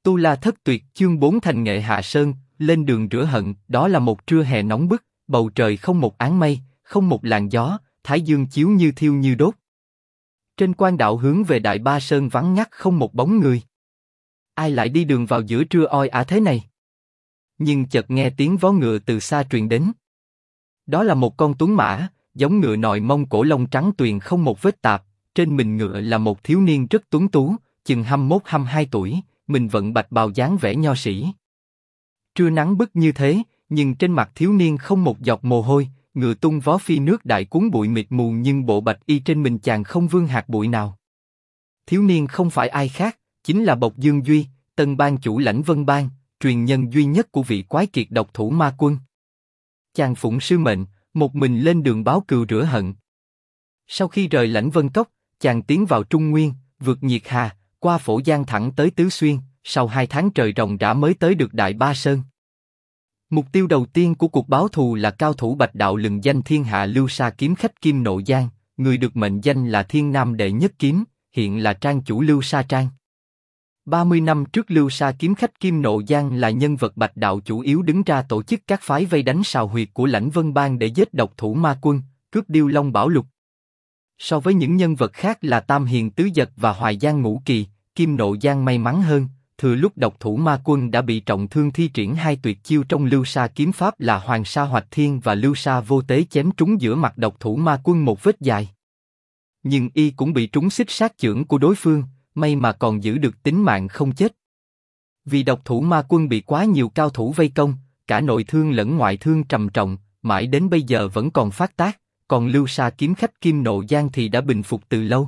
Tu La Thất Tuyệt chương 4 thành nghệ hạ sơn, lên đường rửa hận. Đó là một trưa hè nóng bức, bầu trời không một áng mây, không một làn gió, thái dương chiếu như thiêu như đốt. Trên quan đạo hướng về Đại Ba Sơn vắng ngắt không một bóng người. Ai lại đi đường vào giữa trưa oi ả thế này? Nhưng chợt nghe tiếng vó ngựa từ xa truyền đến. Đó là một con tuấn mã, giống ngựa nòi Mông Cổ lông trắng tuyền không một vết tạp. Trên mình ngựa là một thiếu niên rất tuấn tú, chừng 21-22 tuổi, mình vận bạch bào dáng vẻ nho sĩ. Trưa nắng bức như thế, nhưng trên mặt thiếu niên không một giọt mồ hôi, ngựa tung vó phi nước đại cuốn bụi mịt mù nhưng bộ bạch y trên mình chàng không vương hạt bụi nào. Thiếu niên không phải ai khác, chính là Bộc Dương Duy, tân ban chủ lãnh Vân Bang, truyền nhân duy nhất của vị quái kiệt độc thủ ma quân. Chàng phụng sư mệnh, một mình lên đường báo cừu rửa hận. Sau khi rời lãnh Vân Cốc, chàng tiến vào Trung Nguyên, vượt Nhiệt Hà, qua Phổ Giang thẳng tới Tứ Xuyên, sau 2 tháng trời ròng rã mới tới được Đại Ba Sơn. Mục tiêu đầu tiên của cuộc báo thù là cao thủ bạch đạo lừng danh thiên hạ Lưu Sa kiếm khách Kim Nộ Giang, người được mệnh danh là Thiên Nam đệ nhất kiếm, hiện là trang chủ Lưu Sa Trang. 30 năm trước Lưu Sa kiếm khách Kim Nộ Giang là nhân vật bạch đạo chủ yếu đứng ra tổ chức các phái vây đánh sào huyệt của lãnh Vân Bang để giết độc thủ ma quân, cướp Điêu Long Bảo Lục. So với những nhân vật khác là Tam Hiền Tứ Dật và Hoài Giang Ngũ Kỳ, Kim Nộ Giang may mắn hơn, thừa lúc độc thủ ma quân đã bị trọng thương thi triển 2 tuyệt chiêu trong Lưu Sa kiếm pháp là Hoàng Sa Hoạch Thiên và Lưu Sa Vô Tế chém trúng giữa mặt độc thủ ma quân một vết dài. Nhưng y cũng bị trúng xích sát chưởng của đối phương, may mà còn giữ được tính mạng không chết. Vì độc thủ ma quân bị quá nhiều cao thủ vây công, cả nội thương lẫn ngoại thương trầm trọng, mãi đến bây giờ vẫn còn phát tác, còn Lưu Sa kiếm khách Kim Nộ Giang thì đã bình phục từ lâu.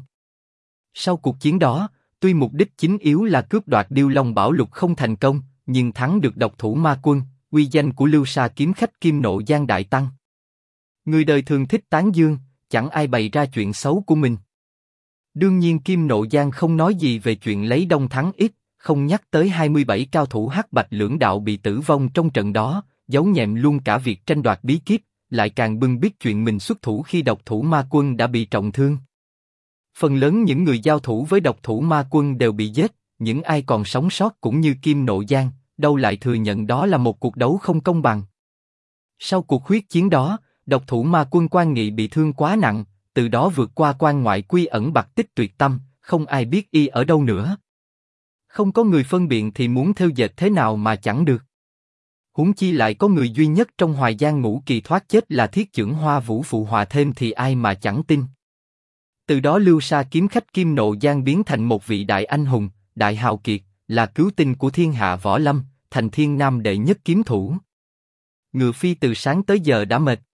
Sau cuộc chiến đó, tuy mục đích chính yếu là cướp đoạt Điêu Long Bảo Lục không thành công, nhưng thắng được độc thủ ma quân, uy danh của Lưu Sa kiếm khách Kim Nộ Giang đại tăng. Người đời thường thích tán dương, chẳng ai bày ra chuyện xấu của mình. Đương nhiên Kim Nộ Giang không nói gì về chuyện lấy đông thắng ít, không nhắc tới 27 cao thủ hắc bạch lưỡng đạo bị tử vong trong trận đó, giấu nhẹm luôn cả việc tranh đoạt bí kíp, lại càng bưng bít chuyện mình xuất thủ khi độc thủ ma quân đã bị trọng thương. Phần lớn những người giao thủ với độc thủ ma quân đều bị giết, những ai còn sống sót cũng như Kim Nộ Giang, đâu lại thừa nhận đó là một cuộc đấu không công bằng. Sau cuộc huyết chiến đó, độc thủ ma quân Quan Nghị bị thương quá nặng, từ đó vượt qua quan ngoại quy ẩn bạc tích tuyệt tâm, không ai biết y ở đâu nữa. Không có người phân biện thì muốn theo dệt thế nào mà chẳng được. Huống chi lại có người duy nhất trong Hoài Giang Ngũ Kỳ thoát chết là Thiết Chưởng Hoa Vũ phụ họa thêm thì ai mà chẳng tin. Từ đó Lưu Sa kiếm khách Kim Nộ Giang biến thành một vị đại anh hùng, đại hào kiệt, là cứu tinh của thiên hạ võ lâm, thành Thiên Nam đệ nhất kiếm thủ. Ngựa phi từ sáng tới giờ đã mệt.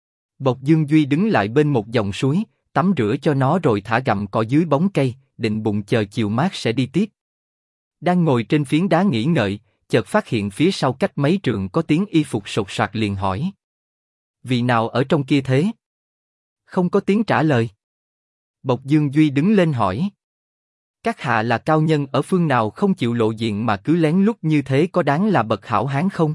Bộc Dương Duy đứng lại bên một dòng suối, tắm rửa cho nó rồi thả gặm cỏ dưới bóng cây, định bụng chờ chiều mát sẽ đi tiếp. Đang ngồi trên phiến đá nghỉ ngợi, chợt phát hiện phía sau cách mấy trượng có tiếng y phục sột soạt liền hỏi: vị nào ở trong kia thế? Không có tiếng trả lời. Bộc Dương Duy đứng lên hỏi: các hạ là cao nhân ở phương nào không chịu lộ diện mà cứ lén lút như thế, có đáng là bậc hảo hán không?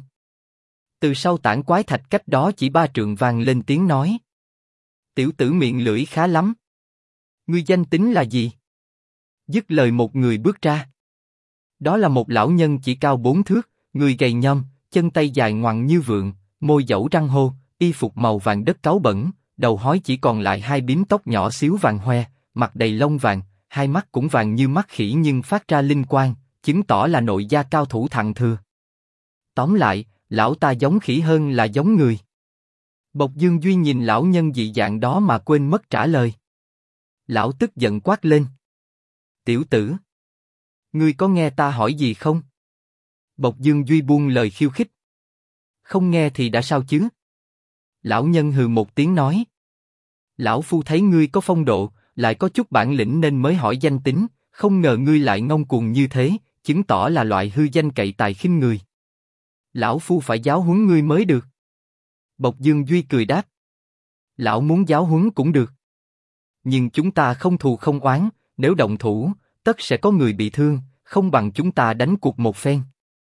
Từ sau tảng quái thạch cách đó chỉ 3 trượng vang lên tiếng nói: tiểu tử miệng lưỡi khá lắm. Ngươi danh tính là gì? Dứt lời một người bước ra. Đó là một lão nhân chỉ cao 4 thước, người gầy nhom, chân tay dài ngoằng như vượn, môi dẫu răng hô, y phục màu vàng đất cáu bẩn, đầu hói chỉ còn lại 2 bím tóc nhỏ xíu vàng hoe, mặt đầy lông vàng, hai mắt cũng vàng như mắt khỉ nhưng phát ra linh quang, chứng tỏ là nội gia cao thủ thặng thừa. Tóm lại, lão ta giống khỉ hơn là giống người. Bộc Dương Duy nhìn lão nhân dị dạng đó mà quên mất trả lời. Lão tức giận quát lên: tiểu tử, ngươi có nghe ta hỏi gì không? Bộc Dương Duy buông lời khiêu khích: không nghe thì đã sao chứ? Lão nhân hừ một tiếng nói: lão phu thấy ngươi có phong độ, lại có chút bản lĩnh nên mới hỏi danh tính, không ngờ ngươi lại ngông cuồng như thế, chứng tỏ là loại hư danh cậy tài khinh người. Lão phu phải giáo huấn ngươi mới được. Bộc Dương Duy cười đáp: lão muốn giáo huấn cũng được. Nhưng chúng ta không thù không oán, nếu động thủ, tất sẽ có người bị thương, không bằng chúng ta đánh cuộc một phen.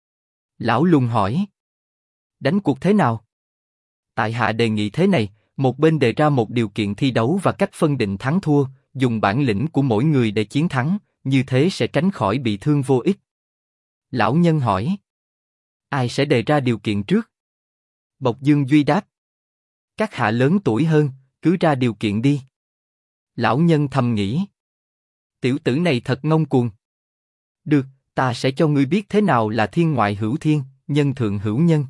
Lão lùng hỏi: đánh cuộc thế nào? Tại hạ đề nghị thế này, một bên đề ra một điều kiện thi đấu và cách phân định thắng thua, dùng bản lĩnh của mỗi người để chiến thắng, như thế sẽ tránh khỏi bị thương vô ích. Lão nhân hỏi. Ai sẽ đề ra điều kiện trước? Bộc Dương Duy đáp. Các hạ lớn tuổi hơn, cứ ra điều kiện đi. Lão nhân thầm nghĩ. Tiểu tử này thật ngông cuồng. Được, ta sẽ cho ngươi biết thế nào là thiên ngoại hữu thiên, nhân thượng hữu nhân.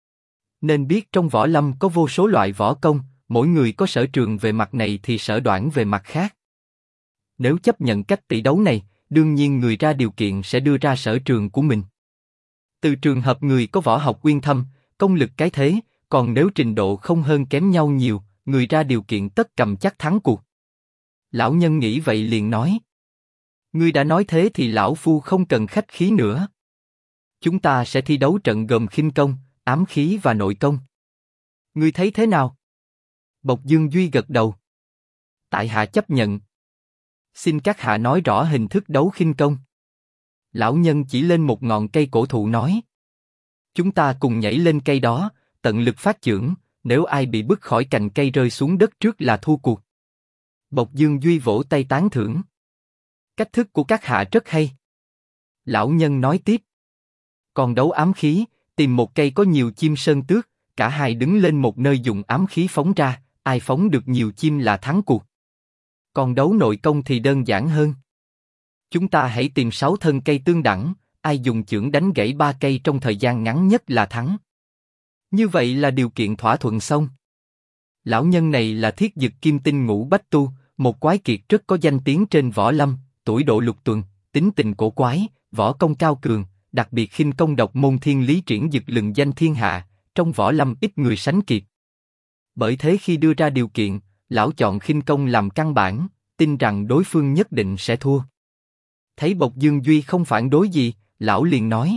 Nên biết trong võ lâm có vô số loại võ công, mỗi người có sở trường về mặt này thì sở đoản về mặt khác. Nếu chấp nhận cách tỷ đấu này, đương nhiên người ra điều kiện sẽ đưa ra sở trường của mình. Từ trường hợp người có võ học uyên thâm, công lực cái thế, còn nếu trình độ không hơn kém nhau nhiều, người ra điều kiện tất cầm chắc thắng cuộc. Lão nhân nghĩ vậy liền nói. Ngươi đã nói thế thì lão phu không cần khách khí nữa. Chúng ta sẽ thi đấu trận gồm khinh công, ám khí và nội công. Ngươi thấy thế nào? Bộc Dương Duy gật đầu. Tại hạ chấp nhận. Xin các hạ nói rõ hình thức đấu khinh công. Lão nhân chỉ lên một ngọn cây cổ thụ nói. Chúng ta cùng nhảy lên cây đó, tận lực phát chưởng, nếu ai bị bứt khỏi cành cây rơi xuống đất trước là thua cuộc. Bộc Dương Duy vỗ tay tán thưởng. Cách thức của các hạ rất hay. Lão nhân nói tiếp. Còn đấu ám khí, tìm một cây có nhiều chim sơn tước, cả hai đứng lên một nơi dùng ám khí phóng ra, ai phóng được nhiều chim là thắng cuộc. Còn đấu nội công thì đơn giản hơn. Chúng ta hãy tìm 6 thân cây tương đẳng, ai dùng chưởng đánh gãy 3 cây trong thời gian ngắn nhất là thắng. Như vậy là điều kiện thỏa thuận xong. Lão nhân này là Thiết Dực Kim Tinh Ngũ Bách Tu, một quái kiệt rất có danh tiếng trên võ lâm, tuổi độ lục tuần, tính tình cổ quái, võ công cao cường, đặc biệt khinh công độc môn thiên lý triển dực lừng danh thiên hạ, trong võ lâm ít người sánh kịp. Bởi thế khi đưa ra điều kiện, lão chọn khinh công làm căn bản, tin rằng đối phương nhất định sẽ thua. Thấy Bộc Dương Duy không phản đối gì, lão liền nói.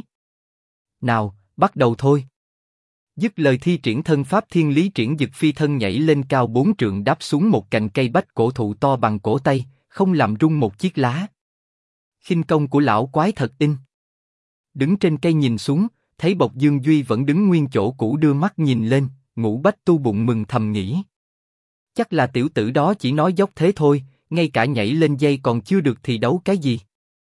Nào, bắt đầu thôi. Dứt lời thi triển thân pháp thiên lý triển dực phi thân nhảy lên cao 4 trượng đáp xuống một cành cây bách cổ thụ to bằng cổ tay, không làm rung một chiếc lá. Khinh công của lão quái thật in. Đứng trên cây nhìn xuống, thấy Bộc Dương Duy vẫn đứng nguyên chỗ cũ đưa mắt nhìn lên, Ngũ Bách Tu bụng mừng thầm nghĩ. Chắc là tiểu tử đó chỉ nói dốc thế thôi, ngay cả nhảy lên dây còn chưa được thì đấu cái gì.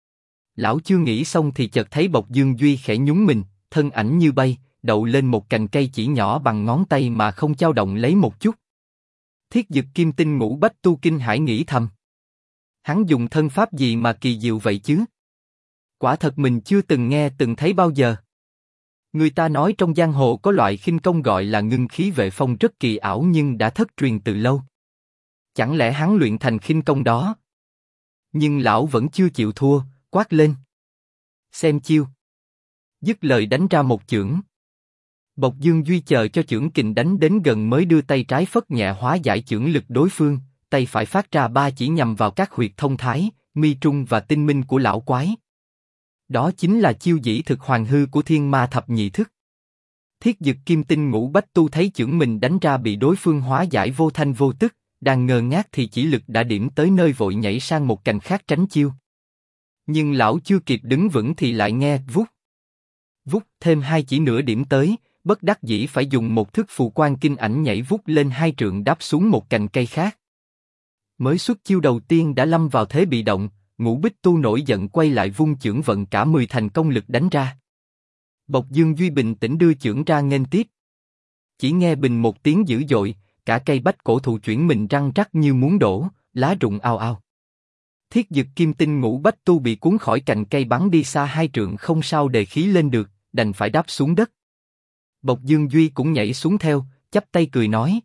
Lão chưa nghĩ xong thì chợt thấy Bộc Dương Duy khẽ nhún mình, thân ảnh như bay, đậu lên một cành cây chỉ nhỏ bằng ngón tay mà không dao động lấy một chút. Thiết Dực Kim Tinh Ngũ Bách Tu kinh hãi nghĩ thầm. Hắn dùng thân pháp gì mà kỳ diệu vậy chứ? Quả thật mình chưa từng nghe từng thấy bao giờ. Người ta nói trong giang hồ có loại khinh công gọi là ngưng khí vệ phong rất kỳ ảo nhưng đã thất truyền từ lâu. Chẳng lẽ hắn luyện thành khinh công đó? Nhưng lão vẫn chưa chịu thua, quát lên. Xem chiêu. Dứt lời đánh ra một chưởng. Bộc Dương Duy chờ cho chưởng kình đánh đến gần mới đưa tay trái phất nhẹ hóa giải chưởng lực đối phương, tay phải phát ra 3 chỉ nhằm vào các huyệt thông thái, mi trung và tinh minh của lão quái. Đó chính là chiêu dĩ thực hoàng hư của Thiên Ma Thập Nhị Thức. Thiết Dực Kim Tinh Ngũ Bách Tu thấy chưởng mình đánh ra bị đối phương hóa giải vô thanh vô tức, đang ngơ ngác thì chỉ lực đã điểm tới nơi vội nhảy sang một cành khác tránh chiêu. Nhưng lão chưa kịp đứng vững thì lại nghe vút. Vút thêm 2 chỉ nữa điểm tới, bất đắc dĩ phải dùng một thức phù quan kinh ảnh nhảy vút lên 2 trượng đáp xuống một cành cây khác. Mới xuất chiêu đầu tiên đã lâm vào thế bị động, Ngũ Bích Tu nổi giận quay lại vung chưởng vận cả 10 thành công lực đánh ra. Bộc Dương Duy bình tĩnh đưa chưởng ra nghênh tiếp. Chỉ nghe bình một tiếng dữ dội, cả cây bách cổ thụ chuyển mình răng rắc như muốn đổ, lá rụng ào ào. Thiết Dực Kim Tinh Ngũ Bách Tu bị cuốn khỏi cành cây bắn đi xa 2 trượng không sao đề khí lên được, đành phải đáp xuống đất. Bộc Dương Duy cũng nhảy xuống theo, chắp tay cười nói.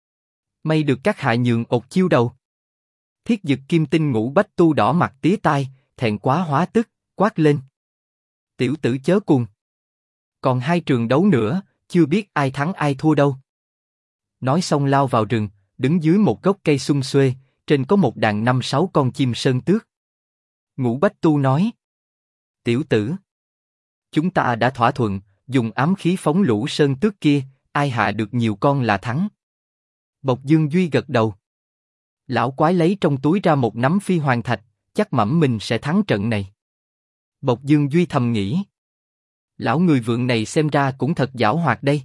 May được các hạ nhường ột chiêu đầu. Thiết Dực Kim Tinh Ngũ Bách Tu đỏ mặt tía tai, thẹn quá hóa tức, quát lên. Tiểu tử chớ cuồng. Còn 2 trường đấu nữa, chưa biết ai thắng ai thua đâu. Nói xong lao vào rừng, đứng dưới một gốc cây sum xuê, trên có một đàn 5-6 con chim sơn tước. Ngũ Bách Tu nói. Tiểu tử. Chúng ta đã thỏa thuận, dùng ám khí phóng lũ sơn tước kia, ai hạ được nhiều con là thắng. Bộc Dương Duy gật đầu. Lão quái lấy trong túi ra một nắm phi hoàng thạch, chắc mẩm mình sẽ thắng trận này. Bộc Dương Duy thầm nghĩ. Lão người vượng này xem ra cũng thật giảo hoạt đây.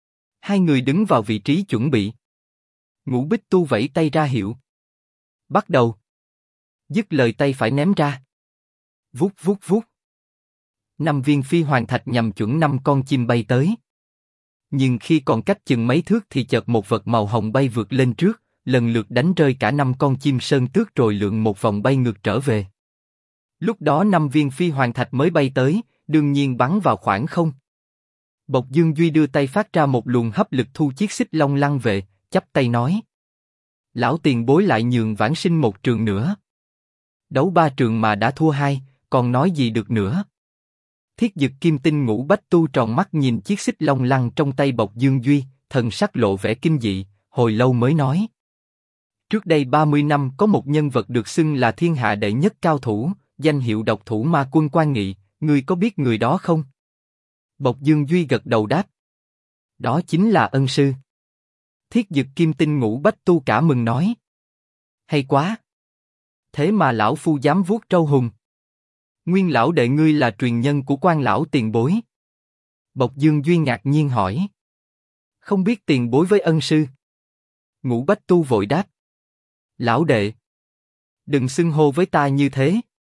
2 người đứng vào vị trí chuẩn bị. Ngũ Bích Tu vẫy tay ra hiệu. Bắt đầu. Dứt lời tay phải ném ra. Vút vút vút. 5 viên phi hoàng thạch nhằm chuẩn 5 con chim bay tới. Nhưng khi còn cách chừng mấy thước thì chợt một vật màu hồng bay vượt lên trước, lần lượt đánh rơi cả 5 con chim sơn tước rồi lượn một vòng bay ngược trở về. Lúc đó 5 viên phi hoàng thạch mới bay tới, đương nhiên bắn vào khoảng không. Bộc Dương Duy đưa tay phát ra một luồng hấp lực thu chiếc xích long lăn về, chắp tay nói: Lão tiền bối lại nhường vãng sinh một trường nữa. Đấu 3 trường mà đã thua 2, còn nói gì được nữa. Thiết Dực Kim Tinh Ngũ Bách Tu tròn mắt nhìn chiếc xích long lăn trong tay Bộc Dương Duy, thần sắc lộ vẻ kinh dị, hồi lâu mới nói: Trước đây 30 năm có một nhân vật được xưng là thiên hạ đệ nhất cao thủ, danh hiệu độc thủ ma quân Quan Nghị, ngươi có biết người đó không? Bộc Dương Duy gật đầu đáp: Đó chính là ân sư. Thiết Dực Kim Tinh Ngũ Bách Tu cả mừng nói: Hay quá! Thế mà lão phu dám vuốt trâu hùng. Nguyên lão đệ ngươi là truyền nhân của Quan lão tiền bối. Bộc Dương Duy ngạc nhiên hỏi: Không biết tiền bối với ân sư? Ngũ Bách Tu vội đáp: Lão đệ, đừng xưng hô với ta như thế.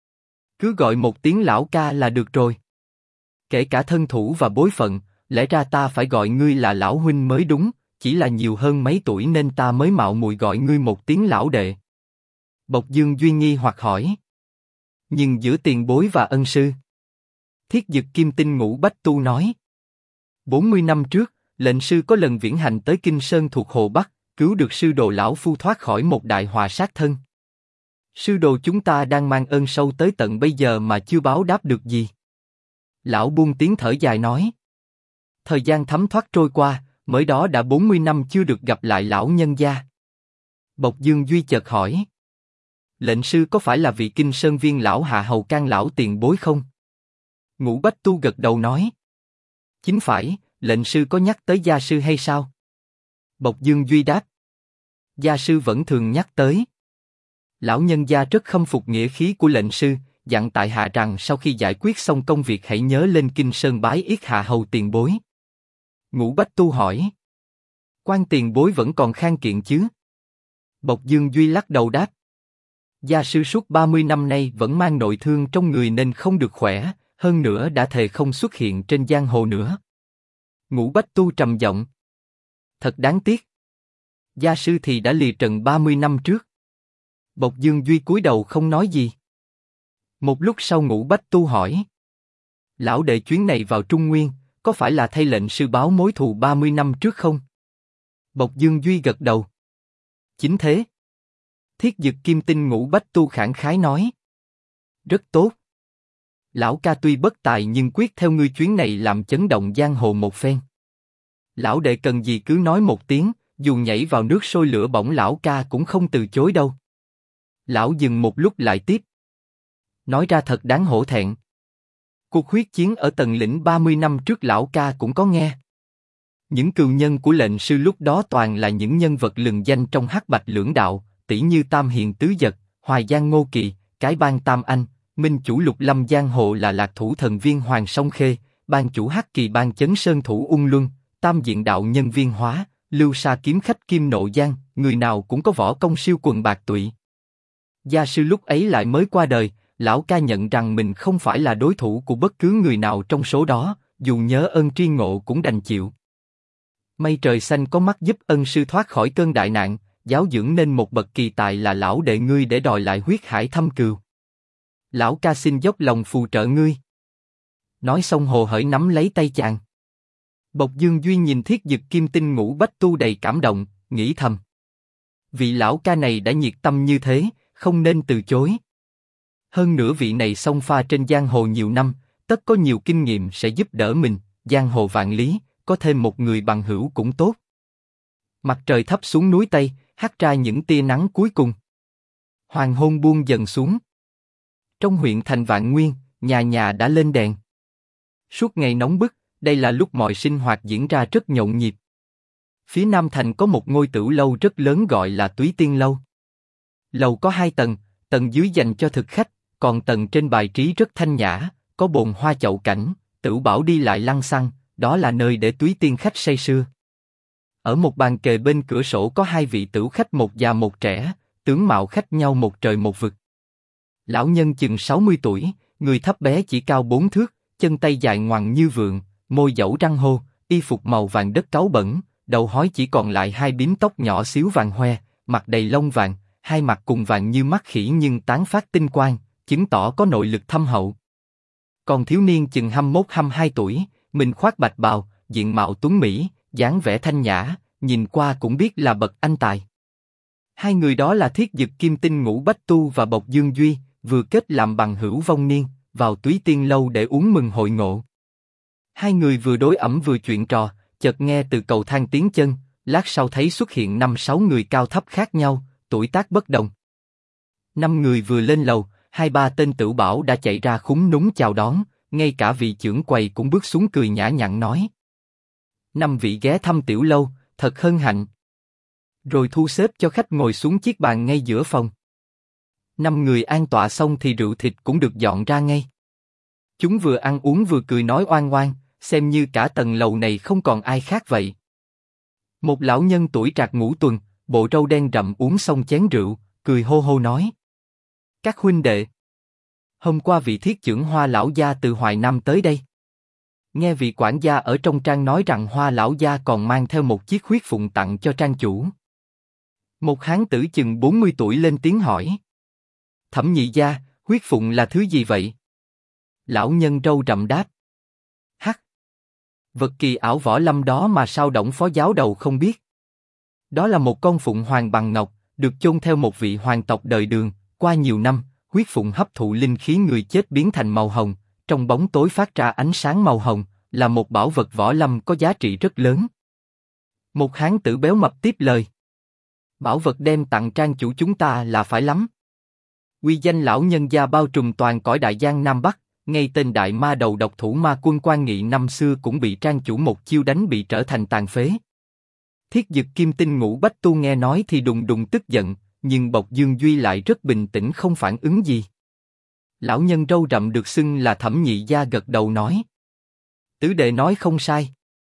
Cứ gọi một tiếng lão ca là được rồi. Kể cả thân thủ và bối phận, lẽ ra ta phải gọi ngươi là lão huynh mới đúng, chỉ là nhiều hơn mấy tuổi nên ta mới mạo muội gọi ngươi một tiếng lão đệ. Bộc Dương Duy nghi hoặc hỏi: Nhưng giữa tiền bối và ân sư? Thiết Dực Kim Tinh Ngũ Bách Tu nói: 40 năm trước, lệnh sư có lần viễn hành tới Kinh Sơn thuộc Hồ Bắc, cứu được sư đồ lão phu thoát khỏi một đại họa sát thân. Sư đồ chúng ta đang mang ơn sâu tới tận bây giờ mà chưa báo đáp được gì. Lão buông tiếng thở dài nói: Thời gian thấm thoát trôi qua, mới đó đã 40 năm chưa được gặp lại lão nhân gia. Bộc Dương Duy chợt hỏi: Lệnh sư có phải là vị Kinh Sơn viên lão hạ hầu can lão tiền bối không? Ngũ Bách Tu gật đầu nói: Chính phải, lệnh sư có nhắc tới gia sư hay sao? Bộc Dương Duy đáp: Gia sư vẫn thường nhắc tới. Lão nhân gia rất khâm phục nghĩa khí của lệnh sư, dặn tại hạ rằng sau khi giải quyết xong công việc hãy nhớ lên Kinh Sơn bái yết hạ hầu tiền bối. Ngũ Bách Tu hỏi: Quan tiền bối vẫn còn khang kiện chứ? Bộc Dương Duy lắc đầu đáp: Gia sư suốt 30 năm nay vẫn mang nội thương trong người nên không được khỏe, hơn nữa đã thề không xuất hiện trên giang hồ nữa. Ngũ Bách Tu trầm giọng: Thật đáng tiếc. Gia sư thì đã lìa trần 30 năm trước. Bộc Dương Duy cúi đầu không nói gì. Một lúc sau Ngũ Bách Tu hỏi: Lão đệ chuyến này vào Trung Nguyên, có phải là thay lệnh sư báo mối thù 30 năm trước không? Bộc Dương Duy gật đầu: Chính thế. Thiết Dực Kim Tinh Ngũ Bách Tu khẳng khái nói: Rất tốt. Lão ca tuy bất tài nhưng quyết theo ngươi chuyến này làm chấn động giang hồ một phen. Lão đệ cần gì cứ nói một tiếng, dù nhảy vào nước sôi lửa bỏng lão ca cũng không từ chối đâu. Lão dừng một lúc lại tiếp: Nói ra thật đáng hổ thẹn. Cuộc huyết chiến ở Tần Lĩnh 30 năm trước lão ca cũng có nghe. Những cừu nhân của lệnh sư lúc đó toàn là những nhân vật lừng danh trong hắc bạch lưỡng đạo, tỷ như Tam Hiền Tứ Dật, Hoài Giang Ngô Kỳ, Cái Bang Tam Anh, Minh chủ Lục Lâm Giang Hồ là Lạc Thủ Thần Viên Hoàng Song Khê, Ban chủ Hắc Kỳ Ban Chấn Sơn Thủ Ung Luân, Tam Diện Đạo Nhân Viên Hóa, Lưu Sa Kiếm Khách Kim Nộ Giang, người nào cũng có võ công siêu quần bạc tụy. Gia sư lúc ấy lại mới qua đời, lão ca nhận rằng mình không phải là đối thủ của bất cứ người nào trong số đó, dù nhớ ơn tri ngộ cũng đành chịu. May trời xanh có mắt giúp ân sư thoát khỏi cơn đại nạn, giáo dưỡng nên một bậc kỳ tài là lão đệ ngươi để đòi lại huyết hải thâm cừu. Lão ca xin dốc lòng phù trợ ngươi. Nói xong hồ hởi nắm lấy tay chàng. Bộc Dương Duy nhìn Thiết Dực Kim Tinh Ngũ Bách Tu đầy cảm động, nghĩ thầm: Vị lão ca này đã nhiệt tâm như thế, không nên từ chối. Hơn nữa vị này xông pha trên giang hồ nhiều năm, tất có nhiều kinh nghiệm sẽ giúp đỡ mình. Giang hồ vạn lý, có thêm một người bằng hữu cũng tốt. Mặt trời thấp xuống núi Tây, hắt ra những tia nắng cuối cùng. Hoàng hôn buông dần xuống. Trong huyện thành Vạn Nguyên, nhà nhà đã lên đèn. Suốt ngày nóng bức, đây là lúc mọi sinh hoạt diễn ra rất nhộn nhịp. Phía Nam thành có một ngôi tửu lâu rất lớn gọi là Túy Tiên Lâu. Lầu có 2 tầng, tầng dưới dành cho thực khách, còn tầng trên bài trí rất thanh nhã, có bồn hoa chậu cảnh, tửu bảo đi lại lăng xăng, đó là nơi để túy tiên khách say sưa. Ở một bàn kề bên cửa sổ có 2 vị tửu khách, một già một trẻ, tướng mạo khác nhau một trời một vực. Lão nhân chừng 60 tuổi, người thấp bé chỉ cao 4 thước, chân tay dài ngoằng như vượn, môi dẫu răng hô, y phục màu vàng đất cáu bẩn, đầu hói chỉ còn lại hai bím tóc nhỏ xíu vàng hoe, mặt đầy lông vàng, hai mặt cùng vàng như mắt khỉ nhưng tán phát tinh quang, chứng tỏ có nội lực thâm hậu. Còn thiếu niên chừng 21-22 tuổi, mình khoác bạch bào, diện mạo tuấn mỹ, dáng vẻ thanh nhã, nhìn qua cũng biết là bậc anh tài. Hai người đó là Thiết Dực Kim Tinh Ngũ Bách Tu và Bộc Dương Duy, vừa kết làm bằng hữu vong niên, vào Túy Tiên lâu để uống mừng hội ngộ. Hai người vừa đối ẩm vừa chuyện trò, chợt nghe từ cầu thang tiếng chân, lát sau thấy xuất hiện 5-6 người cao thấp khác nhau, tuổi tác bất đồng. 5 người vừa lên lầu, 2-3 tên tửu bảo đã chạy ra khúm núm chào đón, ngay cả vị trưởng quầy cũng bước xuống cười nhã nhặn nói: 5 vị ghé thăm tiểu lâu, thật hân hạnh. Rồi thu xếp cho khách ngồi xuống chiếc bàn ngay giữa phòng. 5 người an tọa xong thì rượu thịt cũng được dọn ra ngay. Chúng vừa ăn uống vừa cười nói oan oan, xem như cả tầng lầu này không còn ai khác vậy. Một lão nhân tuổi trạc ngũ tuần, bộ râu đen rậm uống xong chén rượu, cười hô hô nói: các huynh đệ, hôm qua vị thiết trưởng Hoa lão gia từ Hoài Nam tới đây. Nghe vị quản gia ở trong trang nói rằng Hoa lão gia còn mang theo một chiếc huyết phụng tặng cho trang chủ. Một hán tử chừng 40 tuổi lên tiếng hỏi: Thẩm nhị gia, huyết phụng là thứ gì vậy? Lão nhân râu rậm đáp: hắc, vật kỳ ảo võ lâm đó mà sao Đổng phó giáo đầu không biết? Đó là một con phụng hoàng bằng ngọc, được chôn theo một vị hoàng tộc đời Đường. Qua nhiều năm, huyết phụng hấp thụ linh khí người chết biến thành màu hồng, trong bóng tối phát ra ánh sáng màu hồng, là một bảo vật võ lâm có giá trị rất lớn. Một hán tử béo mập tiếp lời: bảo vật đem tặng trang chủ chúng ta là phải lắm. Uy danh lão nhân gia bao trùm toàn cõi đại giang Nam Bắc, ngay tên đại ma đầu độc thủ ma quân Quan Nghị năm xưa cũng bị trang chủ một chiêu đánh bị trở thành tàn phế. Thiết Dực Kim Tinh Ngũ Bách Tu nghe nói thì đùng đùng tức giận, nhưng Bộc Dương Duy lại rất bình tĩnh không phản ứng gì. Lão nhân râu rậm được xưng là Thẩm nhị gia gật đầu nói: tứ đệ nói không sai.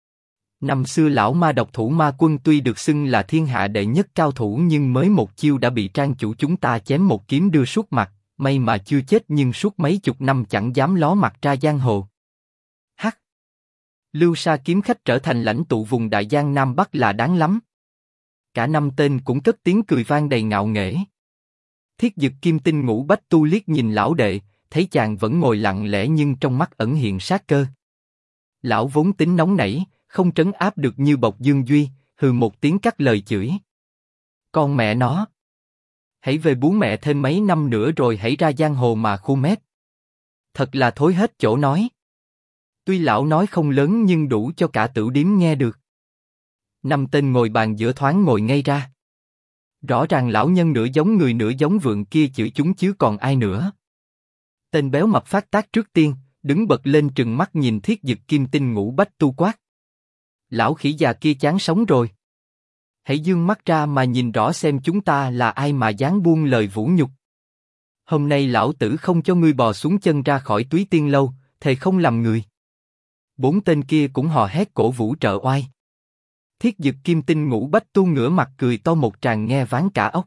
Năm xưa lão ma độc thủ ma quân tuy được xưng là thiên hạ đệ nhất cao thủ nhưng mới một chiêu đã bị trang chủ chúng ta chém một kiếm đưa suốt mặt, may mà chưa chết nhưng suốt mấy chục năm chẳng dám ló mặt ra giang hồ. Hắc! Lưu Sa kiếm khách trở thành lãnh tụ vùng đại giang Nam Bắc là đáng lắm. Cả năm tên cũng cất tiếng cười vang đầy ngạo nghễ. Thiết Dực Kim Tinh Ngũ Bách Tu liếc nhìn lão đệ, thấy chàng vẫn ngồi lặng lẽ nhưng trong mắt ẩn hiện sát cơ. Lão vốn tính nóng nảy, không trấn áp được như Bộc Dương Duy, hừ một tiếng cắt lời chửi: con mẹ nó! Hãy về bú mẹ thêm mấy năm nữa rồi hãy ra giang hồ mà khu mét. Thật là thối hết chỗ nói. Tuy lão nói không lớn nhưng đủ cho cả tửu điếm nghe được. 5 tên ngồi bàn giữa thoáng ngồi ngay ra. Rõ ràng lão nhân nửa giống người nửa giống vượn kia chửi chúng chứ còn ai nữa. Tên béo mập phát tác trước tiên, đứng bật lên trừng mắt nhìn Thiết Dực Kim Tinh Ngũ Bách Tu quát: lão khỉ già kia chán sống rồi. Hãy dương mắt ra mà nhìn rõ xem chúng ta là ai mà dám buông lời vũ nhục. Hôm nay lão tử không cho ngươi bò xuống chân ra khỏi Túy Tiên lâu, thề không làm người. 4 tên kia cũng hò hét cổ vũ trợ oai. Thiết Dực Kim Tinh Ngũ Bách Tu ngửa mặt cười to một tràng nghe ván cả óc.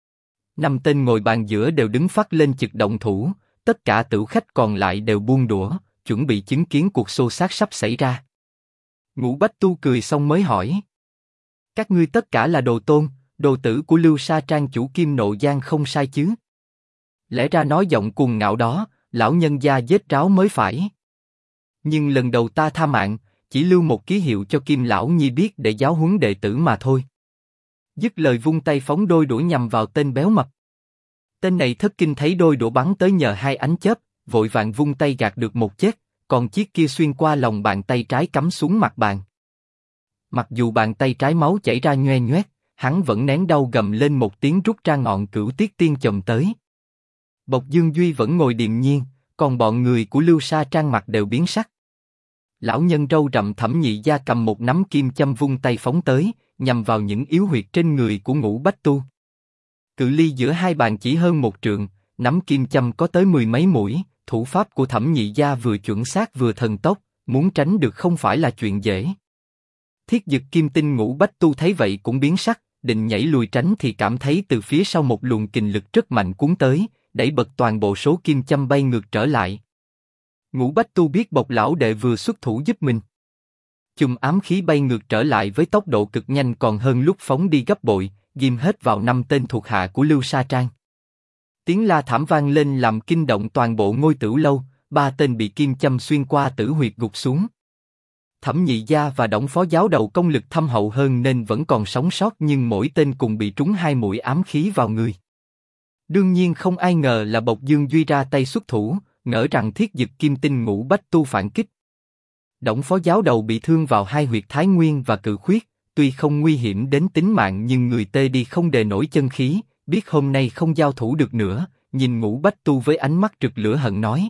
5 tên ngồi bàn giữa đều đứng phắt lên chực động thủ, tất cả tửu khách còn lại đều buông đũa, chuẩn bị chứng kiến cuộc xô xát sắp xảy ra. Ngũ Bách Tu cười xong mới hỏi: các ngươi tất cả là đồ tôn, đồ tử của Lưu Sa trang chủ Kim Nộ Giang không sai chứ? Lẽ ra nói giọng cuồng ngạo đó, lão nhân gia giết ráo mới phải. Nhưng lần đầu ta tha mạng, chỉ lưu một ký hiệu cho Kim lão nhi biết để giáo huấn đệ tử mà thôi. Dứt lời vung tay phóng đôi đũa nhằm vào tên béo mập. Tên này thất kinh thấy đôi đũa bắn tới nhờ hai ánh chớp, vội vàng vung tay gạt được một chết, còn chiếc kia xuyên qua lòng bàn tay trái cắm xuống mặt bàn. Mặc dù bàn tay trái máu chảy ra nhoe nhoét, hắn vẫn nén đau gầm lên một tiếng rút ra ngọn Cửu Tiết Tiên chồm tới. Bộc Dương Duy vẫn ngồi điềm nhiên, còn bọn người của Lưu Sa trang mặt đều biến sắc. Lão nhân râu rậm Thẩm nhị gia cầm một nắm kim châm vung tay phóng tới, nhằm vào những yếu huyệt trên người của Ngũ Bách Tu. Cự ly giữa hai bàn chỉ hơn 1 trượng, nắm kim châm có tới 10 mấy mũi, thủ pháp của Thẩm nhị gia vừa chuẩn xác vừa thần tốc, muốn tránh được không phải là chuyện dễ. Thiết Dực Kim Tinh Ngũ Bách Tu thấy vậy cũng biến sắc, định nhảy lùi tránh thì cảm thấy từ phía sau một luồng kình lực rất mạnh cuốn tới, đẩy bật toàn bộ số kim châm bay ngược trở lại. Ngũ Bách Tu biết Bộc lão đệ vừa xuất thủ giúp mình. Chùm ám khí bay ngược trở lại với tốc độ cực nhanh còn hơn lúc phóng đi gấp bội, ghim hết vào 5 tên thuộc hạ của Lưu Sa Trang. Tiếng la thảm vang lên làm kinh động toàn bộ Ngôi Tửu lâu, 3 tên bị kim châm xuyên qua tử huyệt gục xuống. Thẩm Nhị Gia và Đổng phó giáo đầu công lực thâm hậu hơn nên vẫn còn sống sót nhưng mỗi tên cùng bị trúng 2 mũi ám khí vào người. Đương nhiên không ai ngờ là Bộc Dương Duy ra tay xuất thủ, ngỡ rằng Thiết Dực Kim Tinh Ngũ Bách Tu phản kích. Đổng phó giáo đầu bị thương vào 2 huyệt Thái Nguyên và Cự Khuyết, tuy không nguy hiểm đến tính mạng nhưng người tê đi không đề nổi chân khí, biết hôm nay không giao thủ được nữa, nhìn Ngũ Bách Tu với ánh mắt rực lửa hận nói: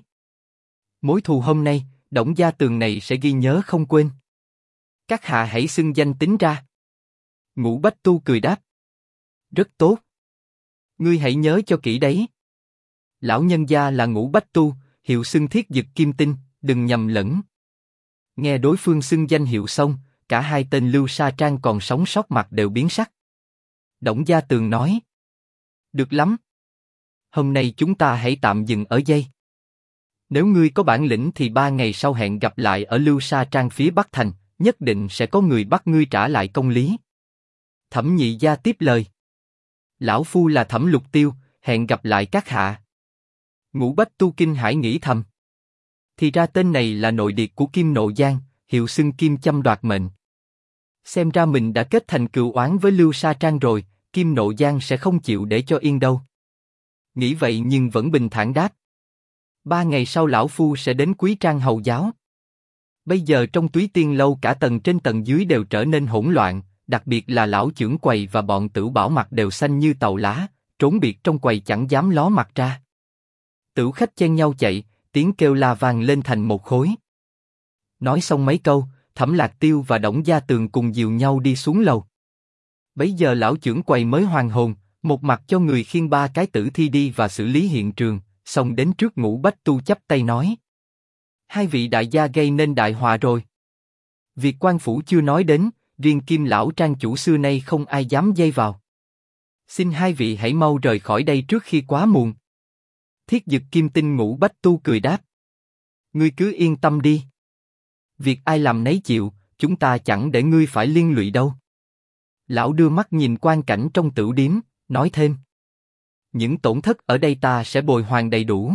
mối thù hôm nay, Đổng gia tường này sẽ ghi nhớ không quên. Các hạ hãy xưng danh tính ra. Ngũ Bách Tu cười đáp: rất tốt. Ngươi hãy nhớ cho kỹ đấy. Lão nhân gia là Ngũ Bách Tu, hiệu xưng Thiết Dực Kim Tinh, đừng nhầm lẫn. Nghe đối phương xưng danh hiệu xong, cả 2 tên Lưu Sa Trang còn sống sót mặt đều biến sắc. Đổng Gia Tường nói: được lắm. Hôm nay chúng ta hãy tạm dừng ở đây. Nếu ngươi có bản lĩnh thì 3 ngày sau hẹn gặp lại ở Lưu Sa Trang phía Bắc Thành, nhất định sẽ có người bắt ngươi trả lại công lý. Thẩm Nhị Gia tiếp lời: lão phu là Thẩm Lục Tiêu, hẹn gặp lại các hạ. Ngũ Bách Tu kinh hãi nghĩ thầm. Thì ra tên này là nội điệt của Kim Nộ Giang, hiệu xưng Kim Châm đoạt mệnh. Xem ra mình đã kết thành cừu oán với Lưu Sa Trang rồi, Kim Nộ Giang sẽ không chịu để cho yên đâu. Nghĩ vậy nhưng vẫn bình thản đáp: 3 ngày sau lão phu sẽ đến Quý Trang hầu giáo. Bây giờ trong Túy Tiên lâu cả tầng trên tầng dưới đều trở nên hỗn loạn, đặc biệt là lão trưởng quầy và bọn Tửu Bảo mặt đều xanh như tàu lá, trốn biệt trong quầy chẳng dám ló mặt ra. Tửu khách chen nhau chạy, tiếng kêu la vang lên thành một khối. Nói xong mấy câu, Thẩm Lạc Tiêu và Đổng Gia Tường cùng dìu nhau đi xuống lầu. Bấy giờ lão trưởng quầy mới hoàn hồn, một mặt cho người khiêng 3 cái tử thi đi và xử lý hiện trường, xong đến trước Ngũ Bách Tu chắp tay nói: 2 vị đại gia gây nên đại họa rồi. Việc quan phủ chưa nói đến, riêng Kim lão trang chủ xưa nay không ai dám dây vào. Xin 2 vị hãy mau rời khỏi đây trước khi quá muộn. Thiết Dực Kim Tinh Ngũ Bách Tu cười đáp: ngươi cứ yên tâm đi. Việc ai làm nấy chịu, chúng ta chẳng để ngươi phải liên lụy đâu. Lão đưa mắt nhìn quang cảnh trong tửu điếm, nói thêm: những tổn thất ở đây ta sẽ bồi hoàn đầy đủ.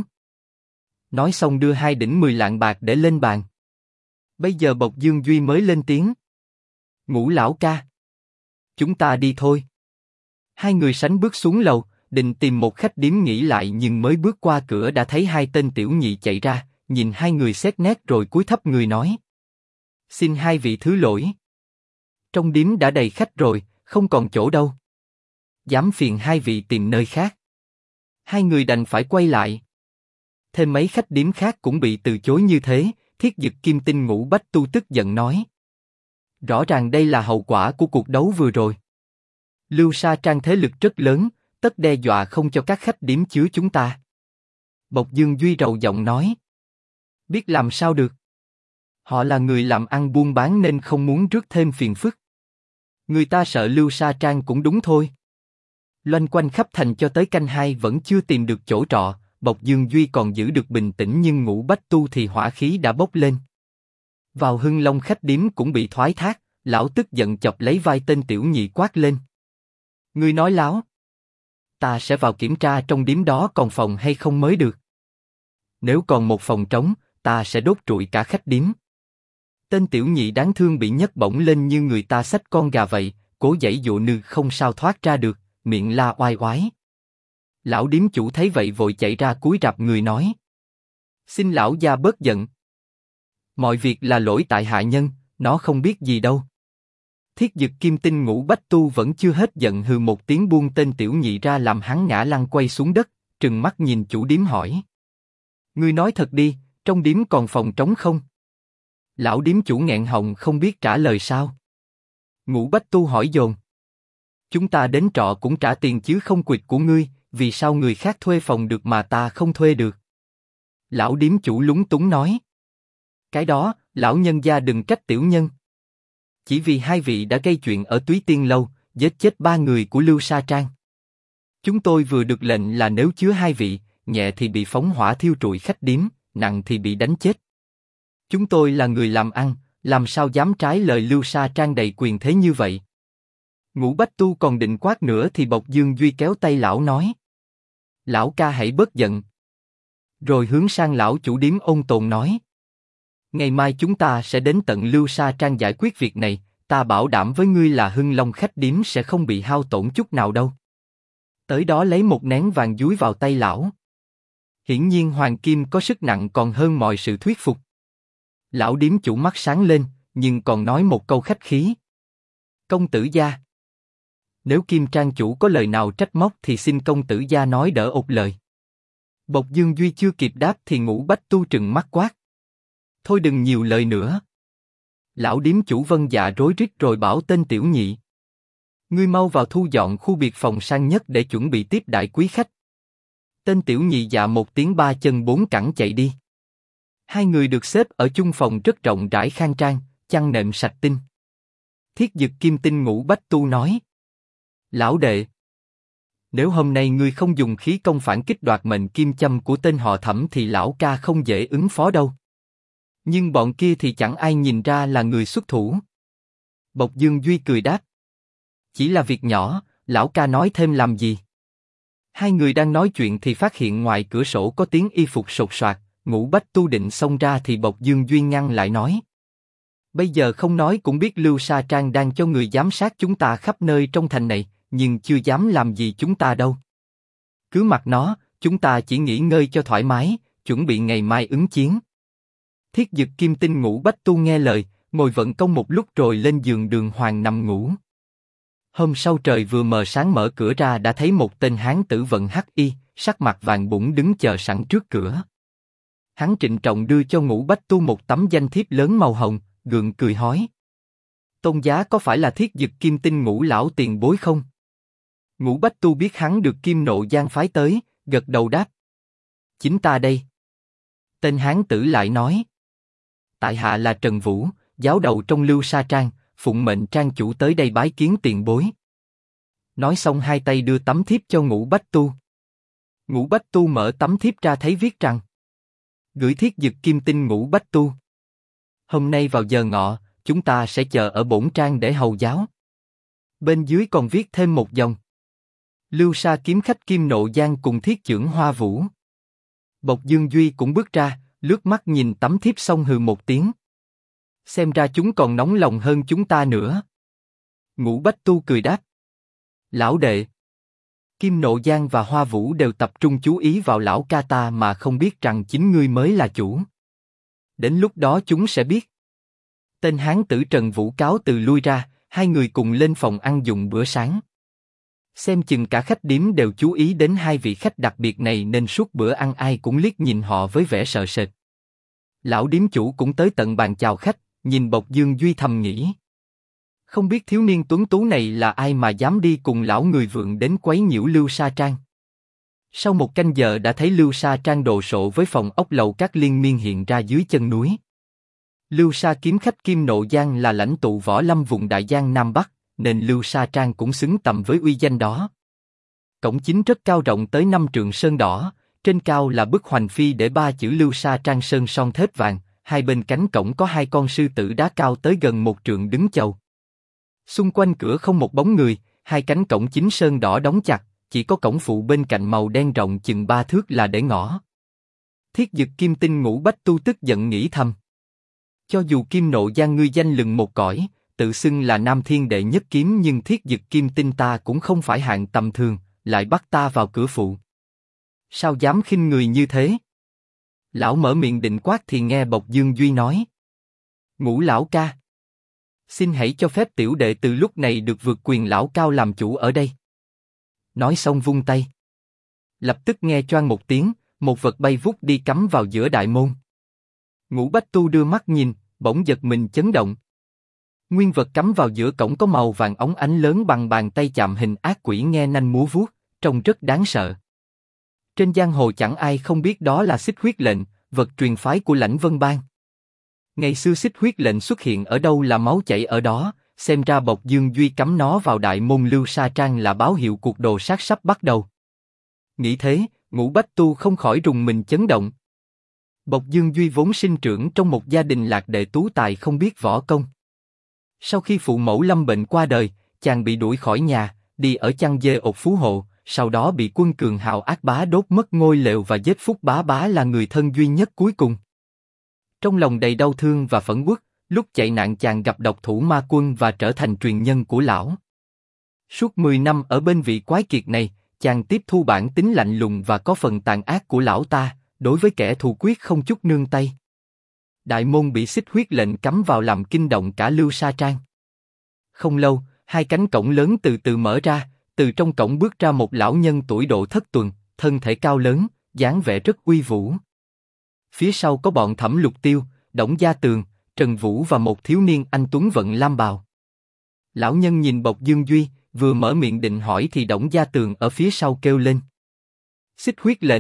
Nói xong đưa 2 đỉnh 10 lạng bạc để lên bàn. Bây giờ Bộc Dương Duy mới lên tiếng: Ngũ lão ca, chúng ta đi thôi. 2 người sánh bước xuống lầu, định tìm một khách điếm nghỉ lại nhưng mới bước qua cửa đã thấy 2 tên tiểu nhị chạy ra, nhìn 2 người xét nét rồi cúi thấp người nói: xin 2 vị thứ lỗi. Trong điếm đã đầy khách rồi, không còn chỗ đâu. Dám phiền 2 vị tìm nơi khác. 2 người đành phải quay lại. Thêm mấy khách điếm khác cũng bị từ chối như thế. Thiết Dực Kim Tinh Ngũ Bách Tu tức giận nói: rõ ràng đây là hậu quả của cuộc đấu vừa rồi. Lưu Sa Trang thế lực rất lớn, tất đe dọa không cho các khách điếm chứa chúng ta. Bộc Dương Duy rầu giọng nói: biết làm sao được. Họ là người làm ăn buôn bán nên không muốn rước thêm phiền phức. Người ta sợ Lưu Sa Trang cũng đúng thôi. Loanh quanh khắp thành cho tới canh 2 vẫn chưa tìm được chỗ trọ. Bộc Dương Duy còn giữ được bình tĩnh nhưng Ngũ Bách Tu thì hỏa khí đã bốc lên. Vào Hưng Long khách điếm cũng bị thoái thác, lão tức giận chọc lấy vai tên tiểu nhị quát lên: ngươi nói láo. Ta sẽ vào kiểm tra trong điếm đó còn phòng hay không mới được. Nếu còn một phòng trống, ta sẽ đốt trụi cả khách điếm. Tên tiểu nhị đáng thương bị nhấc bổng lên như người ta xách con gà vậy, cố giãy dụa nư không sao thoát ra được, miệng la oai oái. Lão điếm chủ thấy vậy vội chạy ra cúi rạp người nói: xin lão gia bớt giận. Mọi việc là lỗi tại hạ nhân, nó không biết gì đâu. Thiết Dực Kim Tinh Ngũ Bách Tu vẫn chưa hết giận hừ một tiếng buông tên tiểu nhị ra làm hắn ngã lăn quay xuống đất, trừng mắt nhìn chủ điếm hỏi: ngươi nói thật đi, trong điếm còn phòng trống không? Lão điếm chủ nghẹn họng không biết trả lời sao. Ngũ Bách Tu hỏi dồn: chúng ta đến trọ cũng trả tiền chứ không quỵt của ngươi, vì sao người khác thuê phòng được mà ta không thuê được? Lão điếm chủ lúng túng nói: cái đó, lão nhân gia đừng trách tiểu nhân. Chỉ vì 2 vị đã gây chuyện ở Túy Tiên lâu, giết chết 3 người của Lưu Sa Trang. Chúng tôi vừa được lệnh là nếu chứa 2 vị, nhẹ thì bị phóng hỏa thiêu trụi khách điếm, nặng thì bị đánh chết. Chúng tôi là người làm ăn, làm sao dám trái lời Lưu Sa Trang đầy quyền thế như vậy? Ngũ Bách Tu còn định quát nữa thì Bộc Dương Duy kéo tay lão nói: Lão ca hãy bớt giận. Rồi hướng sang lão chủ điếm ôn tồn nói: Ngày mai chúng ta sẽ đến tận Lưu Sa Trang giải quyết việc này, ta bảo đảm với ngươi là Hưng Long khách điếm sẽ không bị hao tổn chút nào đâu. Tới đó lấy một nén vàng dúi vào tay lão. Hiển nhiên hoàng kim có sức nặng còn hơn mọi sự thuyết phục. Lão điếm chủ mắt sáng lên, nhưng còn nói một câu khách khí: Công tử gia. Nếu Kim Trang chủ có lời nào trách móc thì xin công tử gia nói đỡ ột lời. Bộc Dương Duy chưa kịp đáp thì Ngũ Bách Tu trừng mắt quát: Thôi đừng nhiều lời nữa. Lão điếm chủ vâng dạ rối rít rồi bảo tên tiểu nhị: Ngươi mau vào thu dọn khu biệt phòng sang nhất để chuẩn bị tiếp đãi quý khách. Tên tiểu nhị dạ một tiếng ba chân bốn cẳng chạy đi. Hai người được xếp ở chung phòng rất rộng rãi khang trang, chăn nệm sạch tinh. Thiết Dực Kim Tinh Ngũ Bách Tu nói: Lão đệ, nếu hôm nay ngươi không dùng khí công phản kích đoạt mệnh kim châm của tên họ Thẩm thì lão ca không dễ ứng phó đâu. Nhưng bọn kia thì chẳng ai nhìn ra là người xuất thủ. Bộc Dương Duy cười đáp: Chỉ là việc nhỏ, lão ca nói thêm làm gì? Hai người đang nói chuyện thì phát hiện ngoài cửa sổ có tiếng y phục sột soạt. Ngũ Bách Tu định xông ra thì Bộc Dương Duy ngăn lại nói: Bây giờ không nói cũng biết Lưu Sa Trang đang cho người giám sát chúng ta khắp nơi trong thành này, nhưng chưa dám làm gì chúng ta đâu. Cứ mặc nó, chúng ta chỉ nghỉ ngơi cho thoải mái, chuẩn bị ngày mai ứng chiến. Thiết Dực Kim Tinh Ngũ Bách Tu nghe lời, ngồi vận công một lúc rồi lên giường đường hoàng nằm ngủ. Hôm sau trời vừa mờ sáng mở cửa ra đã thấy một tên hán tử vận hắc y, sắc mặt vàng bủng đứng chờ sẵn trước cửa. Hắn trịnh trọng đưa cho Ngũ Bách Tu một tấm danh thiếp lớn màu hồng, gượng cười hỏi: Tôn giá có phải là Thiết Dực Kim Tinh Ngũ lão tiền bối không? Ngũ Bách Tu biết hắn được Kim Nộ Giang phái tới, gật đầu đáp: Chính ta đây. Tên hán tử lại nói: Tại hạ là Trần Vũ, giáo đầu trong Lưu Sa Trang, phụng mệnh trang chủ tới đây bái kiến tiền bối. Nói xong hai tay đưa tấm thiếp cho Ngũ Bách Tu. Ngũ Bách Tu mở tấm thiếp ra thấy viết rằng: Gửi Thiết Dực Kim Tinh Ngũ Bách Tu. Hôm nay vào giờ ngọ, chúng ta sẽ chờ ở bổn trang để hầu giáo. Bên dưới còn viết thêm một dòng: Lưu Sa kiếm khách Kim Nộ Giang cùng thiết chưởng Hoa Vũ. Bộc Dương Duy cũng bước ra, lướt mắt nhìn tấm thiếp xong hừ một tiếng. Xem ra chúng còn nóng lòng hơn chúng ta nữa. Ngũ Bách Tu cười đáp: Lão đệ, Kim Nộ Giang và Hoa Vũ đều tập trung chú ý vào lão ca ta mà không biết rằng chính ngươi mới là chủ. Đến lúc đó chúng sẽ biết. Tên hán tử Trần Vũ cáo từ lui ra, hai người cùng lên phòng ăn dùng bữa sáng. Xem chừng cả khách điếm đều chú ý đến hai vị khách đặc biệt này nên suốt bữa ăn ai cũng liếc nhìn họ với vẻ sợ sệt. Lão điếm chủ cũng tới tận bàn chào khách, nhìn Bộc Dương Duy thầm nghĩ: Không biết thiếu niên tuấn tú này là ai mà dám đi cùng lão người vượng đến quấy nhiễu Lưu Sa Trang. Sau một canh giờ đã thấy Lưu Sa Trang đồ sộ với phòng ốc lầu các liên miên hiện ra dưới chân núi. Lưu Sa kiếm khách Kim Nộ Giang là lãnh tụ võ lâm vùng Đại Giang Nam Bắc, nên Lưu Sa Trang cũng xứng tầm với uy danh đó. Cổng chính rất cao rộng tới 5 trượng sơn đỏ, trên cao là bức hoành phi để 3 chữ Lưu Sa Trang sơn son thép vàng, hai bên cánh cổng có 2 con sư tử đá cao tới gần 1 trượng đứng chầu. Xung quanh cửa không một bóng người, 2 cánh cổng chính sơn đỏ đóng chặt, chỉ có cổng phụ bên cạnh màu đen rộng chừng 3 thước là để ngõ. Thiết Dực Kim Tinh Ngũ Bách Tu tức giận nghĩ thầm: Cho dù Kim Nộ Giang ngươi danh lừng một cõi, tự xưng là Nam Thiên đệ nhất kiếm, nhưng Thiết Dực Kim Tinh ta cũng không phải hạng tầm thường, lại bắt ta vào cửa phụ. Sao dám khinh người như thế? Lão mở miệng định quát thì nghe Bộc Dương Duy nói: Ngũ lão ca, xin hãy cho phép tiểu đệ từ lúc này được vượt quyền lão cao làm chủ ở đây. Nói xong vung tay. Lập tức nghe choang một tiếng, một vật bay vút đi cắm vào giữa đại môn. Ngũ Bách Tu đưa mắt nhìn, bỗng giật mình chấn động. Nguyên vật cắm vào giữa cổng có màu vàng óng ánh lớn bằng bàn tay chạm hình ác quỷ nghe nanh múa vuốt, trông rất đáng sợ. Trên giang hồ chẳng ai không biết đó là Xích Huyết lệnh, vật truyền phái của Lãnh Vân Bang. Ngày xưa Xích Huyết lệnh xuất hiện ở đâu là máu chảy ở đó, xem ra Bộc Dương Duy cắm nó vào đại môn Lưu Sa Trang là báo hiệu cuộc đồ sát sắp bắt đầu. Nghĩ thế, Ngũ Bách Tu không khỏi rùng mình chấn động. Bộc Dương Duy vốn sinh trưởng trong một gia đình lạc đệ tú tài không biết võ công. Sau khi phụ mẫu lâm bệnh qua đời, chàng bị đuổi khỏi nhà, đi ở chăn dê ột phú hộ, sau đó bị quân cường hào ác bá đốt mất ngôi lều và giết Phúc Bá Bá là người thân duy nhất cuối cùng. Trong lòng đầy đau thương và phẫn uất, lúc chạy nạn chàng gặp độc thủ ma quân và trở thành truyền nhân của lão. Suốt 10 năm ở bên vị quái kiệt này, chàng tiếp thu bản tính lạnh lùng và có phần tàn ác của lão ta, đối với kẻ thù quyết không chút nương tay. Đại môn bị xích huyết lệnh cắm vào làm kinh động cả Lưu Sa Trang. Không lâu, hai cánh cổng lớn từ từ mở ra, từ trong cổng bước ra một lão nhân tuổi độ thất tuần, thân thể cao lớn, dáng vẻ rất uy vũ. Phía sau có bọn Thẩm Lục Tiêu, Đổng Gia Tường, Trần Vũ và một thiếu niên anh tuấn vận lam bào. Lão nhân nhìn Bộc Dương Duy, vừa mở miệng định hỏi thì Đổng Gia Tường ở phía sau kêu lên: "Xích huyết lệnh!"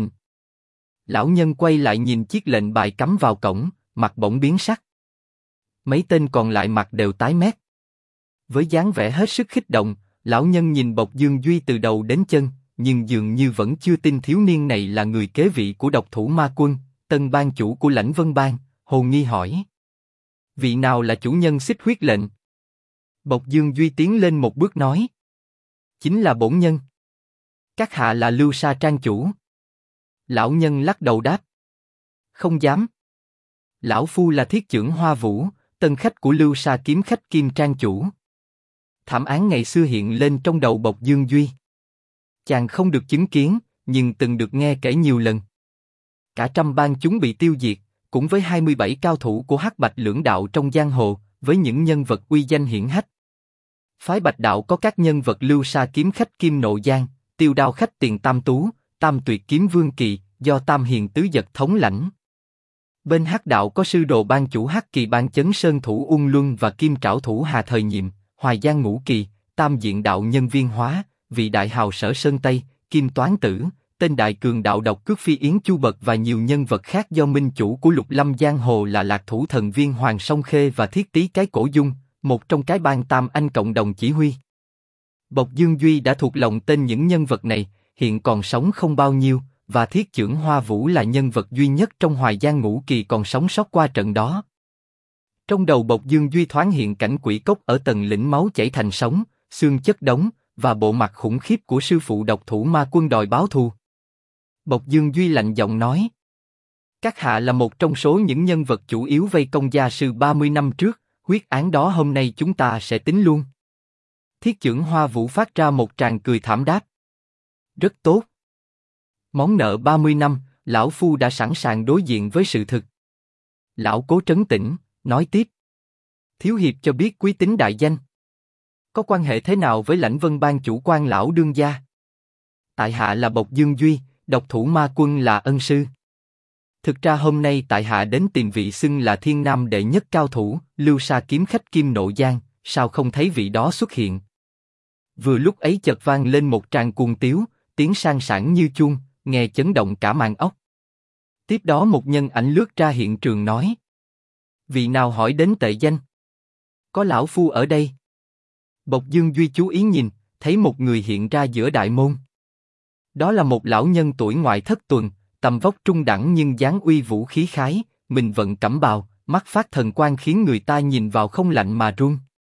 Lão nhân quay lại nhìn chiếc lệnh bài cắm vào cổng, mặt bỗng biến sắc. Mấy tên còn lại mặt đều tái mét. Với dáng vẻ hết sức kích động, lão nhân nhìn Bộc Dương Duy từ đầu đến chân, nhưng dường như vẫn chưa tin thiếu niên này là người kế vị của độc thủ ma quân, tân ban chủ của Lãnh Vân Bang, hồ nghi hỏi: "Vị nào là chủ nhân xích huyết lệnh?" Bộc Dương Duy tiến lên một bước nói: "Chính là bổn nhân. Các hạ là Lưu Sa Trang chủ." Lão nhân lắc đầu đáp: "Không dám. Lão phu là thiết chưởng Hoa Vũ, tân khách của Lưu Sa kiếm khách Kim Trang chủ." Thảm án ngày xưa hiện lên trong đầu Bộc Dương Duy. Chàng không được chứng kiến, nhưng từng được nghe kể nhiều lần. Cả trăm bang chúng bị tiêu diệt, cũng với 27 cao thủ của Hắc Bạch lưỡng đạo trong giang hồ, với những nhân vật uy danh hiển hách. Phái Bạch đạo có các nhân vật Lưu Sa kiếm khách Kim Nộ Giang, Tiêu Đao khách Tiền Tam Tú, Tam Tuyệt kiếm Vương Kỳ, do Tam Hiền tứ dật thống lãnh. Bên Hắc đạo có sư đồ ban chủ Hắc Kỳ ban chấn sơn thủ Ung Luân và Kim Trảo thủ Hà Thời Nhiệm, Hoài Giang Ngũ Kỳ, Tam diện đạo nhân Viên Hóa, vị đại hào Sở Sơn Tây, Kim Toán Tử, tên đại cường đạo độc cước Phi Yến Chu Bật và nhiều nhân vật khác do minh chủ của Lục Lâm giang hồ là Lạc Thủ Thần Viên Hoàng Song Khê và Thiết Tý cái Cổ Dung, một trong cái bang Tam Anh cộng đồng chỉ huy. Bộc Dương Duy đã thuộc lòng tên những nhân vật này, hiện còn sống không bao nhiêu, và thiết chưởng Hoa Vũ là nhân vật duy nhất trong Hoài Giang Ngũ Kỳ còn sống sót qua trận đó. Trong đầu Bộc Dương Duy thoáng hiện cảnh quỷ cốc ở tầng lĩnh máu chảy thành sóng, xương chất đống, và bộ mặt khủng khiếp của sư phụ độc thủ ma quân đòi báo thù. Bộc Dương Duy lạnh giọng nói: "Các hạ là một trong số những nhân vật chủ yếu vây công gia sư 30 năm trước, huyết án đó hôm nay chúng ta sẽ tính luôn." Thiết chưởng Hoa Vũ phát ra một tràng cười thảm đáp: "Rất tốt. Món nợ 30 năm, lão phu đã sẵn sàng đối diện với sự thực." Lão cố trấn tĩnh, nói tiếp: "Thiếu hiệp cho biết quý tính đại danh, có quan hệ thế nào với Lãnh Vân Bang chủ quan lão đương gia?" "Tại hạ là Bộc Dương Duy, độc thủ ma quân là ân sư. Thực ra hôm nay tại hạ đến tìm vị xưng là thiên nam đệ nhất cao thủ, Lưu Sa kiếm khách Kim Nộ Giang, sao không thấy vị đó xuất hiện?" Vừa lúc ấy chợt vang lên một tràng cuồng tiếu, tiếng sang sảng như chuông, nghe chấn động cả màn óc. Tiếp đó một nhân ảnh lướt ra hiện trường nói: "Vị nào hỏi đến tệ danh? Có lão phu ở đây." Bộc Dương Duy chú ý nhìn, thấy một người hiện ra giữa đại môn. Đó là một lão nhân tuổi ngoại thất tuần, tầm vóc trung đẳng nhưng dáng uy vũ khí khái, mình vận cẩm bào, mắt phát thần quang khiến người ta nhìn vào không lạnh mà run.